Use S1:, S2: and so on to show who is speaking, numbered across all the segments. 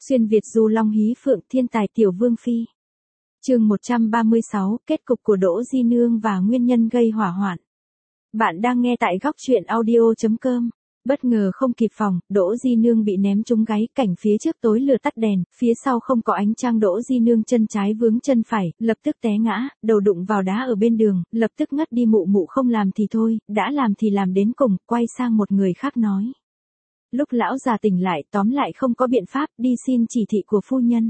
S1: Xuyên Việt du long hí phượng thiên tài tiểu vương phi. Chương 136, kết cục của Đỗ Di Nương và nguyên nhân gây hỏa hoạn. Bạn đang nghe tại góc truyện audio.com. Bất ngờ không kịp phòng, Đỗ Di Nương bị ném trúng gáy, cảnh phía trước tối lửa tắt đèn, phía sau không có ánh trăng. Đỗ Di Nương chân trái vướng chân phải, lập tức té ngã, đầu đụng vào đá ở bên đường, lập tức ngất đi. Mụ mụ không làm thì thôi, đã làm thì làm đến cùng, quay sang một người khác nói. Lúc lão già tỉnh lại, tóm lại không có biện pháp, đi xin chỉ thị của phu nhân.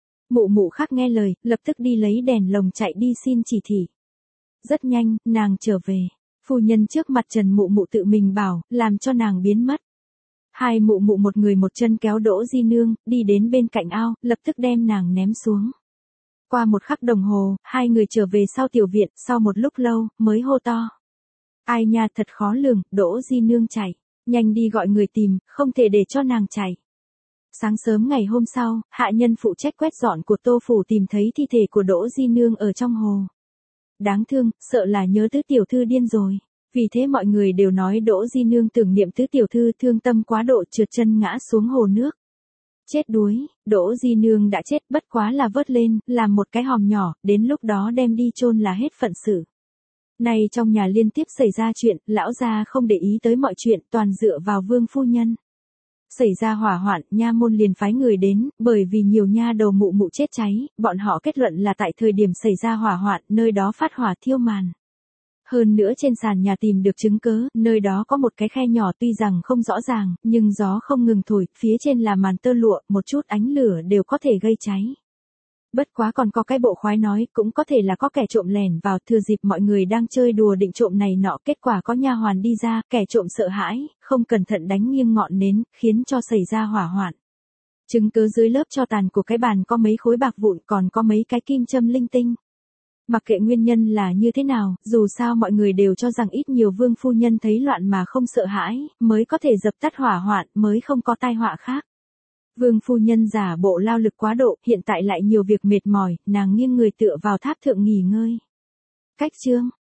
S1: Mụ mụ khác nghe lời, lập tức đi lấy đèn lồng chạy đi xin chỉ thị. Rất nhanh, nàng trở về. Phu nhân trước mặt Trần Mụ Mụ tự mình bảo, làm cho nàng biến mất. Hai mụ mụ một người một chân kéo Đỗ Di Nương, đi đến bên cạnh ao, lập tức đem nàng ném xuống. Qua một khắc đồng hồ, hai người trở về sau tiểu viện, sau một lúc lâu, mới hô to. Ai nha, thật khó lường, Đỗ Di Nương chạy. Nhanh đi gọi người tìm, không thể để cho nàng chạy. Sáng sớm ngày hôm sau, hạ nhân phụ trách quét dọn của Tô Phủ tìm thấy thi thể của Đỗ Di Nương ở trong hồ. Đáng thương, sợ là nhớ tứ tiểu thư điên rồi. Vì thế mọi người đều nói Đỗ Di Nương tưởng niệm tứ tiểu thư, thương tâm quá độ trượt chân ngã xuống hồ nước. Chết đuối, Đỗ Di Nương đã chết, bất quá là vớt lên, làm một cái hòm nhỏ, đến lúc đó đem đi chôn là hết phận sự. Nay trong nhà liên tiếp xảy ra chuyện, lão gia không để ý tới mọi chuyện, toàn dựa vào vương phu nhân. Xảy ra hỏa hoạn, nha môn liền phái người đến, bởi vì nhiều nha đầu mụ mụ chết cháy, bọn họ kết luận là tại thời điểm xảy ra hỏa hoạn, nơi đó phát hỏa thiêu màn. Hơn nữa trên sàn nhà tìm được chứng cớ, nơi đó có một cái khe nhỏ tuy rằng không rõ ràng, nhưng gió không ngừng thổi, phía trên là màn tơ lụa, một chút ánh lửa đều có thể gây cháy. Bất quá còn có cái bộ khoái nói, cũng có thể là có kẻ trộm lẻn vào, thừa dịp mọi người đang chơi đùa định trộm này nọ, kết quả có nha hoàn đi ra, kẻ trộm sợ hãi, không cẩn thận đánh nghiêng ngọn nến, khiến cho xảy ra hỏa hoạn. Chứng cứ dưới lớp tro tàn của cái bàn có mấy khối bạc vụn, còn có mấy cái kim châm linh tinh. Mặc kệ nguyên nhân là như thế nào, dù sao mọi người đều cho rằng ít nhiều vương phu nhân thấy loạn mà không sợ hãi, mới có thể dập tắt hỏa hoạn, mới không có tai họa khác. Vương phu nhân giả bộ lao lực quá độ, hiện tại lại nhiều việc mệt mỏi, nàng nghiêng người tựa vào tháp thượng nghỉ ngơi. Cách chương,